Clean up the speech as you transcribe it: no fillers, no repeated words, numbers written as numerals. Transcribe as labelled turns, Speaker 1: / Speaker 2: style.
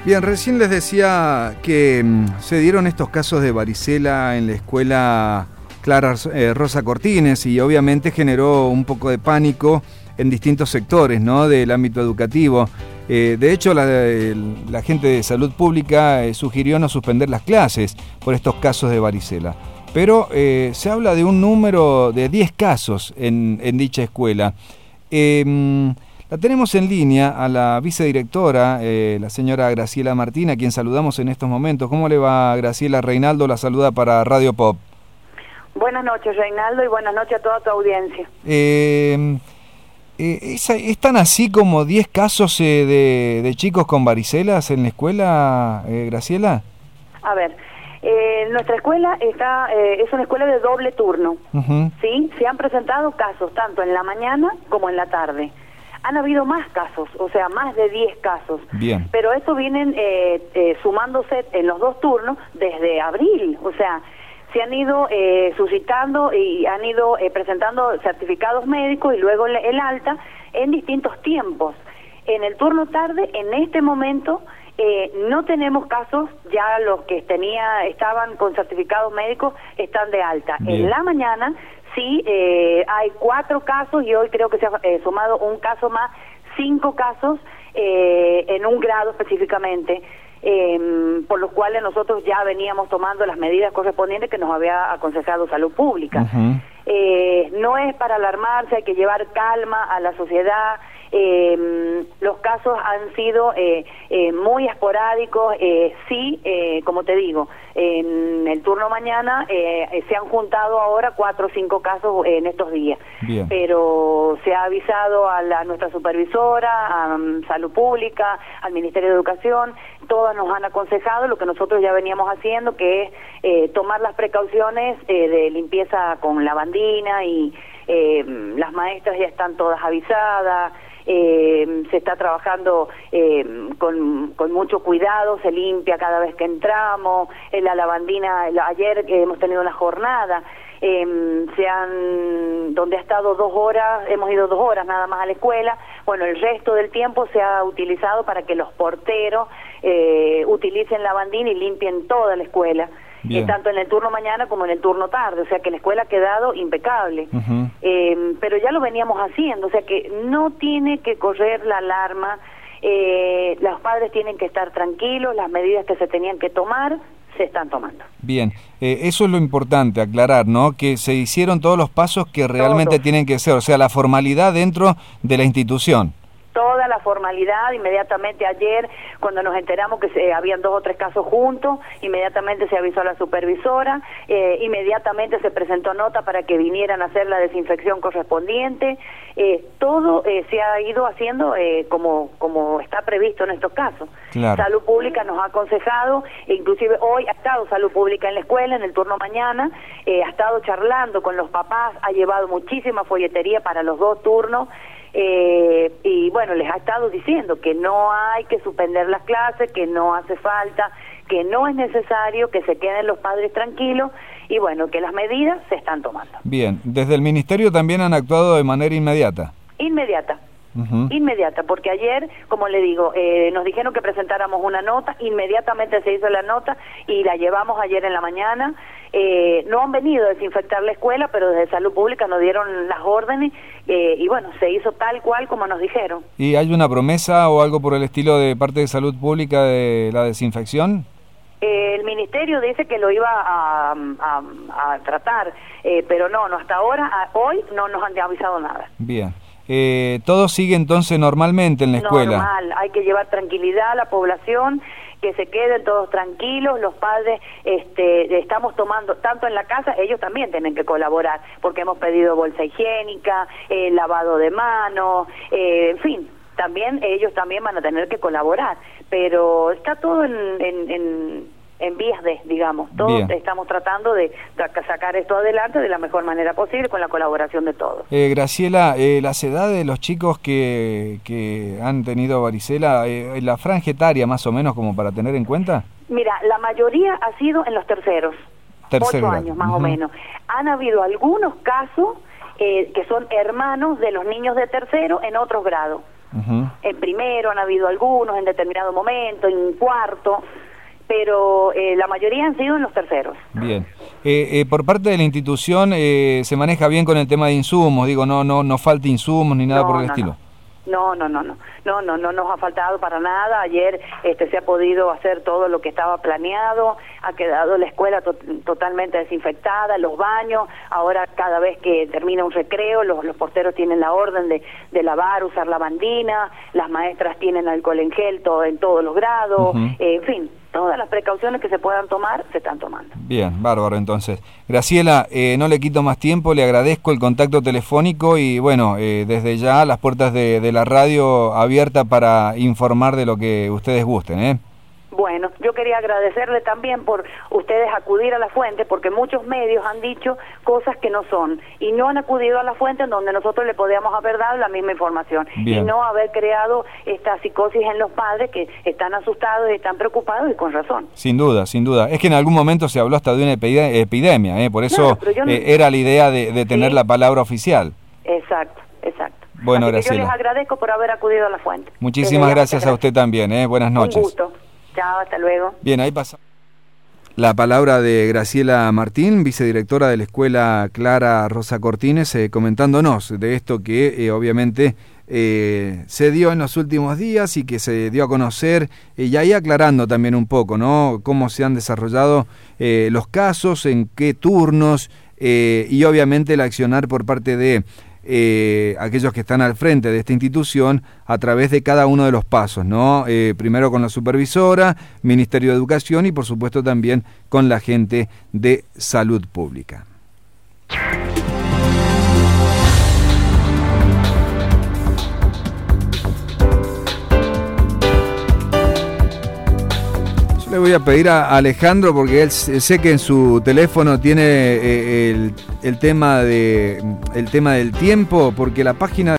Speaker 1: Bien, recién les decía que se dieron estos casos de varicela en la escuela Clara Rosa Cortines y obviamente generó un poco de pánico en distintos sectores, ¿no?, del ámbito educativo. De hecho, la gente de salud pública sugirió no suspender las clases por estos casos de varicela. Pero se habla de un número de 10 casos en dicha escuela. La tenemos en línea a la vicedirectora, la señora Graciela Martín, a quien saludamos en estos momentos. ¿Cómo le va, Graciela? Reinaldo la saluda para Radio Pop.
Speaker 2: Buenas noches, Reinaldo, y buenas noches a toda tu audiencia.
Speaker 1: ¿Están así como 10 casos de chicos con varicelas en la escuela, Graciela?
Speaker 2: A ver, nuestra escuela es una escuela de doble turno, ¿sí? Se han presentado casos tanto en la mañana como en la tarde. Han habido más casos, o sea, más de 10 casos.
Speaker 1: Bien.
Speaker 2: Pero estos vienen sumándose en los dos turnos desde abril, o sea, se han ido suscitando y han ido presentando certificados médicos y luego el alta en distintos tiempos. En el turno tarde, en este momento, no tenemos casos, ya los que estaban con certificados médicos están de alta. Bien. En la mañana sí hay 4 casos y hoy creo que se ha sumado un caso más, 5 casos en un grado específicamente. Por los cuales nosotros ya veníamos tomando las medidas correspondientes que nos había aconsejado Salud Pública. No es para alarmarse, hay que llevar calma a la sociedad. Los casos han sido muy esporádicos, sí, como te digo, en el turno mañana se han juntado ahora 4 o 5 casos en estos días. Bien. Pero se ha avisado a nuestra supervisora, a Salud Pública, al Ministerio de Educación, todas nos han aconsejado lo que nosotros ya veníamos haciendo, que es tomar las precauciones de limpieza con lavandina y las maestras ya están todas avisadas. Se está trabajando con mucho cuidado, se limpia cada vez que entramos, en la lavandina, ayer hemos tenido una jornada, donde ha estado 2 horas, hemos ido 2 horas nada más a la escuela, bueno, el resto del tiempo se ha utilizado para que los porteros utilicen lavandina y limpien toda la escuela. Tanto en el turno mañana como en el turno tarde, o sea que la escuela ha quedado impecable. Pero ya lo veníamos haciendo, o sea que no tiene que correr la alarma, los padres tienen que estar tranquilos, las medidas que se tenían que tomar se están tomando. Bien,
Speaker 1: eso es lo importante, aclarar, ¿no? Que se hicieron todos los pasos que realmente tienen que ser, o sea, la formalidad dentro de la institución.
Speaker 2: Toda la formalidad, inmediatamente ayer, cuando nos enteramos que habían 2 o 3 casos juntos, inmediatamente se avisó a la supervisora, inmediatamente se presentó nota para que vinieran a hacer la desinfección correspondiente, todo se ha ido haciendo como está previsto en estos casos. Claro. Salud Pública nos ha aconsejado, inclusive hoy ha estado Salud Pública en la escuela, en el turno mañana, ha estado charlando con los papás, ha llevado muchísima folletería para los 2 turnos, y bueno, les ha estado diciendo que no hay que suspender las clases, que no hace falta, que no es necesario, que se queden los padres tranquilos y bueno, que las medidas se están tomando.
Speaker 1: Bien, desde el Ministerio también han actuado de manera inmediata.
Speaker 2: Inmediata, porque ayer, como le digo, nos dijeron que presentáramos una nota, inmediatamente se hizo la nota y la llevamos ayer en la mañana. No han venido a desinfectar la escuela, pero desde Salud Pública nos dieron las órdenes y bueno, se hizo tal cual como nos dijeron.
Speaker 1: ¿Y hay una promesa o algo por el estilo de parte de Salud Pública de la desinfección?
Speaker 2: El Ministerio dice que lo iba a tratar, pero no, hasta ahora, hoy no nos han avisado nada.
Speaker 1: Bien. Todo sigue entonces normalmente en la escuela.
Speaker 2: Normal, hay que llevar tranquilidad a la población, que se queden todos tranquilos, los padres estamos tomando, tanto en la casa, ellos también tienen que colaborar, porque hemos pedido bolsa higiénica, lavado de manos, en fin, también ellos también van a tener que colaborar, pero está todo en vías de, digamos, todos estamos tratando de sacar esto adelante de la mejor manera posible con la colaboración de todos.
Speaker 1: Graciela, las edades de los chicos que han tenido varicela, la franja etaria más o menos como para tener en cuenta.
Speaker 2: Mira, la mayoría ha sido en los terceros, 8 años más o menos. Han habido algunos casos que son hermanos de los niños de tercero en otros grados. En primero han habido algunos, en determinado momento, en cuarto, pero la mayoría han sido en los terceros.
Speaker 1: Bien. Por parte de la institución, ¿se maneja bien con el tema de insumos? Digo, no falta insumos ni nada por el estilo.
Speaker 2: No nos ha faltado para nada. Ayer se ha podido hacer todo lo que estaba planeado, ha quedado la escuela totalmente desinfectada, los baños, ahora cada vez que termina un recreo, los porteros tienen la orden de lavar, usar lavandina, las maestras tienen alcohol en gel en todos los grados, en fin, todas las precauciones que se puedan tomar, se están tomando.
Speaker 1: Bien, bárbaro entonces. Graciela, no le quito más tiempo, le agradezco el contacto telefónico y bueno, desde ya las puertas de la radio abierta para informar de lo que ustedes gusten,
Speaker 2: Bueno, yo quería agradecerle también por ustedes acudir a la fuente, porque muchos medios han dicho cosas que no son, y no han acudido a la fuente en donde nosotros le podíamos haber dado la misma información. Bien. Y no haber creado esta psicosis en los padres que están asustados y están preocupados, y con razón.
Speaker 1: Sin duda. Es que en algún momento se habló hasta de una epidemia, por eso era la idea de tener la palabra oficial.
Speaker 2: Exacto.
Speaker 1: Bueno,
Speaker 2: así
Speaker 1: Graciela,
Speaker 2: que yo les agradezco por haber acudido a la fuente.
Speaker 1: Muchísimas gracias a usted también, buenas noches.
Speaker 2: Un gusto. Chao, hasta luego.
Speaker 1: Bien, ahí pasa la palabra de Graciela Martín, vicedirectora de la Escuela Clara Rosa Cortines, comentándonos de esto que obviamente se dio en los últimos días y que se dio a conocer, y ahí aclarando también un poco, ¿no?, cómo se han desarrollado los casos, en qué turnos, y obviamente el accionar por parte de aquellos que están al frente de esta institución a través de cada uno de los pasos, ¿no? Primero con la supervisora, Ministerio de Educación y por supuesto también con la gente de Salud Pública. Le voy a pedir a Alejandro, porque él sé que en su teléfono tiene el tema del tiempo, porque la página